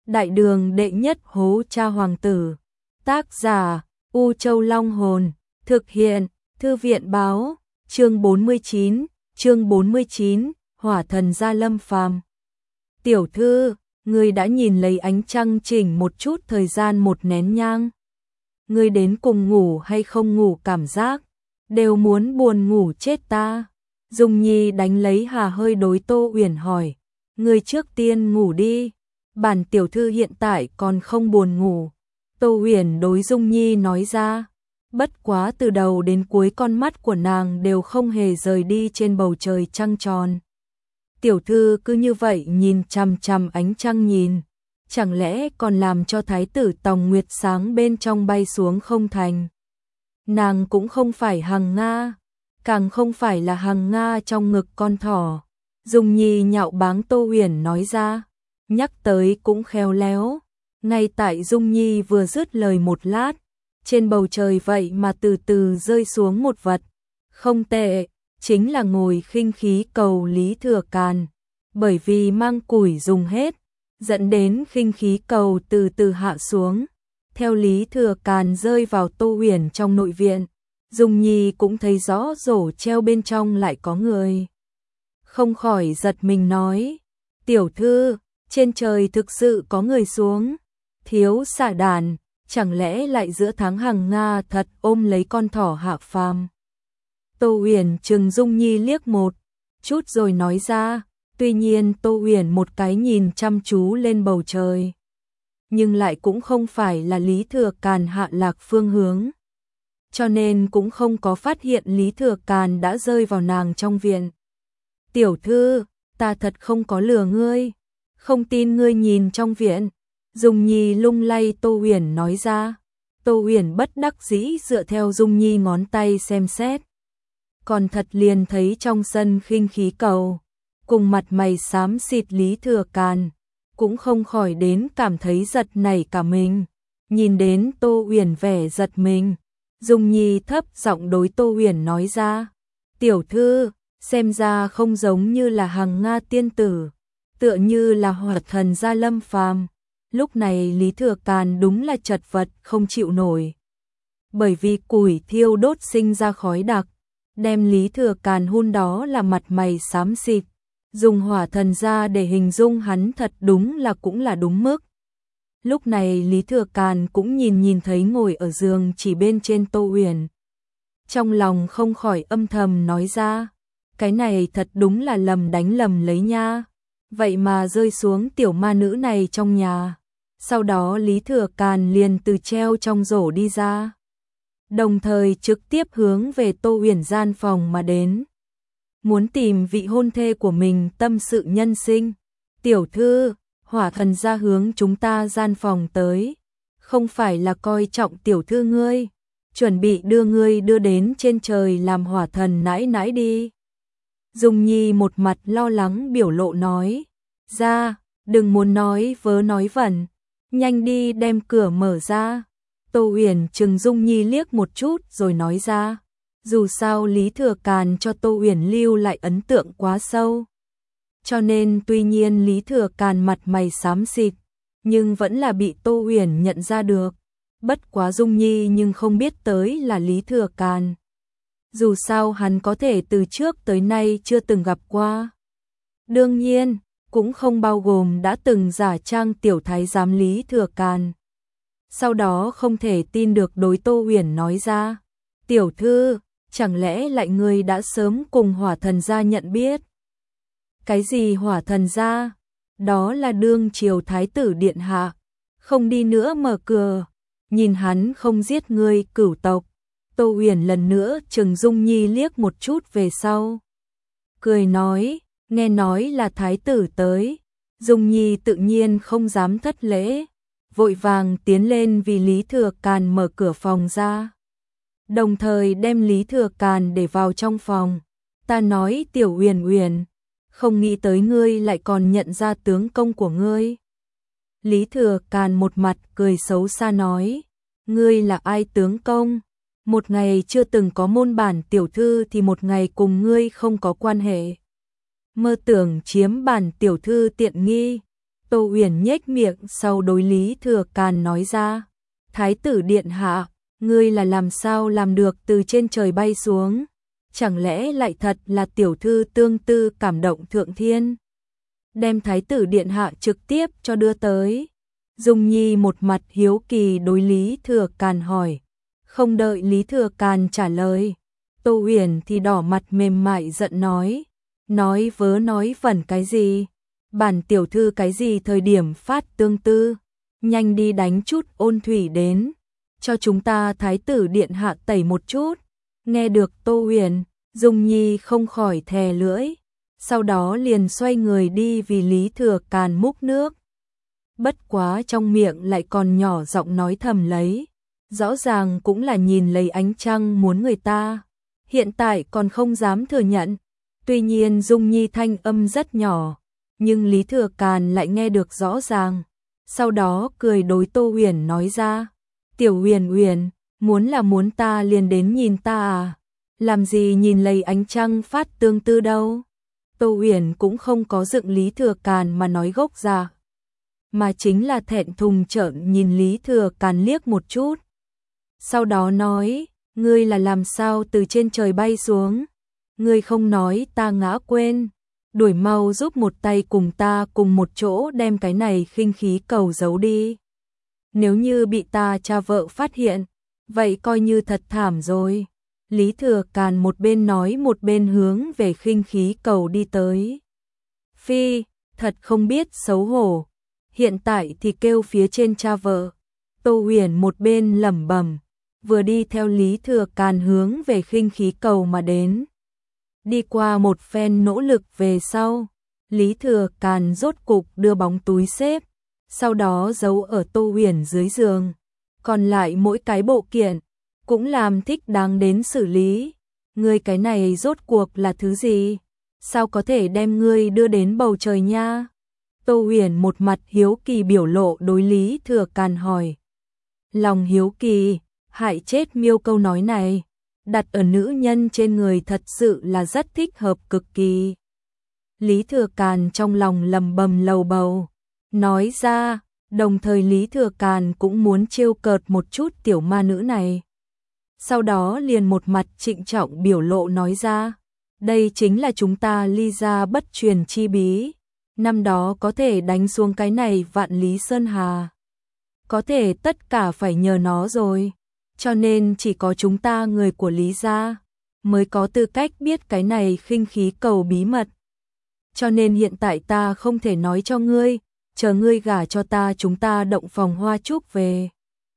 Đại đường đệ nhất hố cha hoàng tử. Tác giả U Châu Long Hồn. Thực hiện Thư viện báo. Chương 49, Hỏa thần gia lâm phàm. Tiểu thư, ngươi đã nhìn lấy ánh trăng chỉnh một chút thời gian một nén nhang. Ngươi đến cùng ngủ hay không ngủ cảm giác, đều muốn buồn ngủ chết ta. Dung Nhi đánh lấy hà hơi đối Tô Uyển hỏi, ngươi trước tiên ngủ đi, bản tiểu thư hiện tại còn không buồn ngủ. Tô Uyển đối Dung Nhi nói ra, bất quá từ đầu đến cuối con mắt của nàng đều không hề rời đi trên bầu trời trăng tròn. Tiểu thư cứ như vậy nhìn chằm chằm ánh trăng nhìn, chẳng lẽ còn làm cho thái tử Tòng Nguyệt sáng bên trong bay xuống không thành. Nàng cũng không phải Hằng Nga, càng không phải là Hằng Nga trong ngực con thỏ. Dung Nhi nhạo báng Tô Uyển nói ra, nhắc tới cũng khéo léo. Ngay tại Dung Nhi vừa dứt lời một lát, trên bầu trời vậy mà từ từ rơi xuống một vật. Không tệ, chính là ngồi khinh khí cầu Lý Thừa Càn. Bởi vì mang củi dùng hết, dẫn đến khinh khí cầu từ từ hạ xuống. Theo Lý Thừa Càn rơi vào Tô Uyển trong nội viện, Dung Nhi cũng thấy rõ rổ treo bên trong lại có người. Không khỏi giật mình nói, tiểu thư, trên trời thực sự có người xuống. Thiếu xả đàn, chẳng lẽ lại giữa tháng Hằng Nga thật ôm lấy con thỏ hạ phàm. Tô Uyển trừng Dung Nhi liếc một chút rồi nói ra, tuy nhiên Tô Uyển một cái nhìn chăm chú lên bầu trời, nhưng lại cũng không phải là Lý Thừa Càn hạ lạc phương hướng, cho nên cũng không có phát hiện Lý Thừa Càn đã rơi vào nàng trong viện. Tiểu thư, ta thật không có lừa ngươi, không tin ngươi nhìn trong viện. Dung Nhi lung lay Tô Uyển nói ra. Tô Uyển bất đắc dĩ dựa theo Dung Nhi ngón tay xem xét. Còn thật liền thấy trong sân khinh khí cầu, cùng mặt mày xám xịt Lý Thừa Càn, cũng không khỏi đến cảm thấy giật nảy cả mình. Nhìn đến Tô Uyển vẻ giật mình, Dung Nhi thấp giọng đối Tô Uyển nói ra, tiểu thư, xem ra không giống như là Hằng Nga tiên tử, tựa như là Hỏa thần gia lâm phàm. Lúc này Lý Thừa Càn đúng là chật vật không chịu nổi. Bởi vì củi thiêu đốt sinh ra khói đặc, đem Lý Thừa Càn hun đó là mặt mày xám xịt. Dùng hỏa thần gia để hình dung hắn thật đúng là cũng là đúng mức. Lúc này Lý Thừa Càn cũng nhìn thấy ngồi ở giường chỉ bên trên Tô Uyển. Trong lòng không khỏi âm thầm nói ra, cái này thật đúng là lầm đánh lầm lấy nha. Vậy mà rơi xuống tiểu ma nữ này trong nhà. Sau đó Lý Thừa Càn liền từ treo trong rổ đi ra, đồng thời trực tiếp hướng về Tô Uyển gian phòng mà đến, muốn tìm vị hôn thê của mình tâm sự nhân sinh. Tiểu thư, hỏa thần gia hướng chúng ta gian phòng tới, không phải là coi trọng tiểu thư ngươi, chuẩn bị đưa ngươi đưa đến trên trời làm hỏa thần nãi nãi đi. Dung Nhi một mặt lo lắng biểu lộ nói ra, đừng muốn nói vớ nói vẩn, nhanh đi đem cửa mở ra. Tô Uyển trừng Dung Nhi liếc một chút rồi nói ra, dù sao Lý Thừa Càn cho Tô Uyển lưu lại ấn tượng quá sâu, cho nên tuy nhiên Lý Thừa Càn mặt mày xám xịt, nhưng vẫn là bị Tô Uyển nhận ra được. Bất quá Dung Nhi nhưng không biết tới là Lý Thừa Càn, dù sao hắn có thể từ trước tới nay chưa từng gặp qua. Đương nhiên, cũng không bao gồm đã từng giả trang tiểu thái giám Lý Thừa Càn. Sau đó không thể tin được đối Tô Uyển nói ra, tiểu thư, chẳng lẽ lại ngươi đã sớm cùng hỏa thần gia nhận biết? Cái gì hỏa thần gia? Đó là đương triều thái tử điện hạ, không đi nữa mở cửa, nhìn hắn không giết ngươi cửu tộc. Tô Uyển lần nữa trừng Dung Nhi liếc một chút về sau, cười nói, nghe nói là thái tử tới. Dung Nhi tự nhiên không dám thất lễ, vội vàng tiến lên vì Lý Thừa Càn mở cửa phòng ra, đồng thời đem Lý Thừa Càn để vào trong phòng. Ta nói tiểu Uyển Uyển, không nghĩ tới ngươi lại còn nhận ra tướng công của ngươi. Lý Thừa Càn một mặt cười xấu xa nói, ngươi là ai tướng công? Một ngày chưa từng có môn bản tiểu thư thì một ngày cùng ngươi không có quan hệ. Mơ tưởng chiếm bản tiểu thư tiện nghi, Tô Uyển nhếch miệng sau đối Lý Thừa Càn nói ra. Thái tử điện hạ, ngươi là làm sao làm được từ trên trời bay xuống? Chẳng lẽ lại thật là tiểu thư tương tư cảm động thượng thiên? Đem thái tử điện hạ trực tiếp cho đưa tới. Dung Nhi một mặt hiếu kỳ đối Lý Thừa Càn hỏi. Không đợi Lý Thừa Càn trả lời, Tô Uyển thì đỏ mặt mềm mại giận nói. Nói vớ nói vẩn cái gì? Bản tiểu thư cái gì thời điểm phát tương tư? Nhanh đi đánh chút ôn thủy đến, cho chúng ta thái tử điện hạ tẩy một chút. Nghe được Tô Uyển, Dung Nhi không khỏi thè lưỡi, sau đó liền xoay người đi vì Lý Thừa Càn múc nước. Bất quá trong miệng lại còn nhỏ giọng nói thầm lấy, rõ ràng cũng là nhìn lấy ánh trăng muốn người ta, hiện tại còn không dám thừa nhận. Tuy nhiên Dung Nhi thanh âm rất nhỏ, nhưng Lý Thừa Càn lại nghe được rõ ràng. Sau đó cười đối Tô Uyển nói ra, tiểu Uyển Uyển, muốn ta liền đến nhìn ta à? Làm gì nhìn lấy ánh trăng phát tương tư đâu? Tô Uyển cũng không có dựng Lý Thừa Càn mà nói gốc ra, mà chính là thẹn thùng trợn nhìn Lý Thừa Càn liếc một chút. Sau đó nói, ngươi là làm sao từ trên trời bay xuống? Ngươi không nói ta ngã quên. Đuổi mau giúp một tay cùng ta cùng một chỗ đem cái này khinh khí cầu giấu đi. Nếu như bị ta cha vợ phát hiện, vậy coi như thật thảm rồi. Lý Thừa Càn một bên nói một bên hướng về khinh khí cầu đi tới. Phi, thật không biết xấu hổ. Hiện tại thì kêu phía trên cha vợ. Tô Uyển một bên lẩm bẩm, vừa đi theo Lý Thừa Càn hướng về khinh khí cầu mà đến. Đi qua một phen nỗ lực về sau, Lý Thừa Càn rốt cục đưa bóng túi xếp, sau đó giấu ở Tô Uyển dưới giường. Còn lại mỗi cái bộ kiện, cũng làm thích đáng đến xử lý. Ngươi cái này rốt cuộc là thứ gì? Sao có thể đem ngươi đưa đến bầu trời nha? Tô Uyển một mặt hiếu kỳ biểu lộ đối Lý Thừa Càn hỏi. Lòng hiếu kỳ, hại chết miêu câu nói này. Đặt ở nữ nhân trên người thật sự là rất thích hợp cực kỳ. Lý Thừa Càn trong lòng lầm bầm lầu bầu, nói ra, đồng thời Lý Thừa Càn cũng muốn trêu cợt một chút tiểu ma nữ này. Sau đó liền một mặt trịnh trọng biểu lộ nói ra, đây chính là chúng ta Ly gia bất truyền chi bí. Năm đó có thể đánh xuống cái này Vạn Lý Sơn Hà, có thể tất cả phải nhờ nó rồi. Cho nên chỉ có chúng ta người của Lý gia mới có tư cách biết cái này khinh khí cầu bí mật. Cho nên hiện tại ta không thể nói cho ngươi, chờ ngươi gả cho ta chúng ta động phòng hoa trúc về.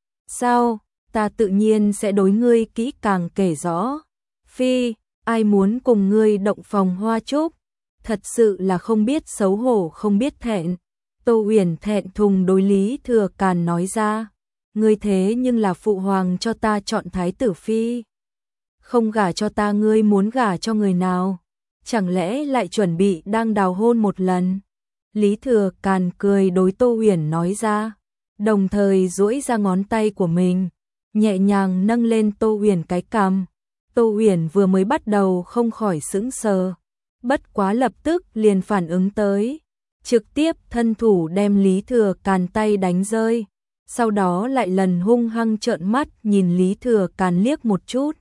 Sao, ta tự nhiên sẽ đối ngươi kỹ càng kể rõ. Phi, ai muốn cùng ngươi động phòng hoa trúc? Thật sự là không biết xấu hổ không biết thẹn. Tô Uyển thẹn thùng đối Lý Thừa Càn nói ra. Ngươi thế nhưng là phụ hoàng cho ta chọn thái tử phi. Không gả cho ta ngươi muốn gả cho người nào? Chẳng lẽ lại chuẩn bị đang đào hôn một lần? Lý Thừa Càn cười đối Tô Uyển nói ra, đồng thời duỗi ra ngón tay của mình, nhẹ nhàng nâng lên Tô Uyển cái cằm. Tô Uyển vừa mới bắt đầu không khỏi sững sờ, bất quá lập tức liền phản ứng tới, trực tiếp thân thủ đem Lý Thừa Càn tay đánh rơi. Sau đó lại lần hung hăng trợn mắt nhìn Lý Thừa Càn liếc một chút.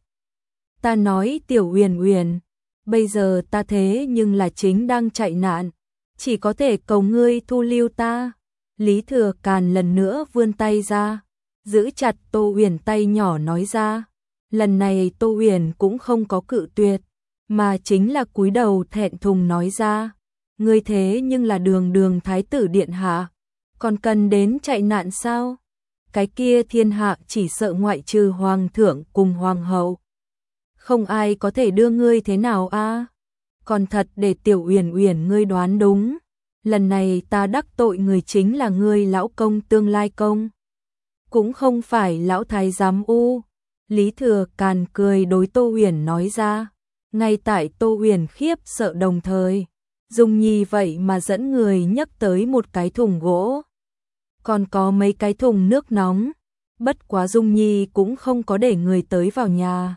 Ta nói tiểu Uyển Uyển, bây giờ ta thế nhưng là chính đang chạy nạn, chỉ có thể cầu ngươi thu lưu ta. Lý Thừa Càn lần nữa vươn tay ra, giữ chặt Tô Uyển tay nhỏ nói ra. Lần này Tô Uyển cũng không có cự tuyệt, mà chính là cúi đầu thẹn thùng nói ra. Ngươi thế nhưng là đường thái tử điện hạ, còn cần đến chạy nạn sao? Cái kia thiên hạ chỉ sợ ngoại trừ hoàng thượng cùng hoàng hậu, không ai có thể đưa ngươi thế nào a? Còn thật để tiểu Uyển Uyển ngươi đoán đúng, lần này ta đắc tội người chính là ngươi lão công tương lai công, cũng không phải lão thái giám u. Lý Thừa Càn cười đối Tô Uyển nói ra. Ngay tại Tô Uyển khiếp sợ đồng thời, Dung Nhi vậy mà dẫn người nhấc tới một cái thùng gỗ, còn có mấy cái thùng nước nóng. Bất quá Dung Nhi cũng không có để người tới vào nhà,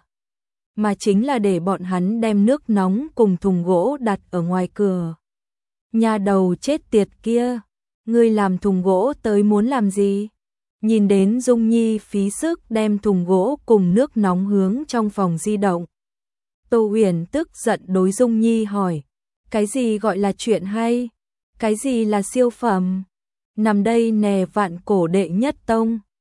mà chính là để bọn hắn đem nước nóng cùng thùng gỗ đặt ở ngoài cửa. Nhà đầu chết tiệt kia, Ngươi làm thùng gỗ tới muốn làm gì? Nhìn đến Dung Nhi phí sức đem thùng gỗ cùng nước nóng hướng trong phòng di động. Tô Huyền tức giận đối Dung Nhi hỏi, cái gì gọi là chuyện hay? Cái gì là siêu phẩm? Nằm đây nè vạn cổ đệ nhất tông.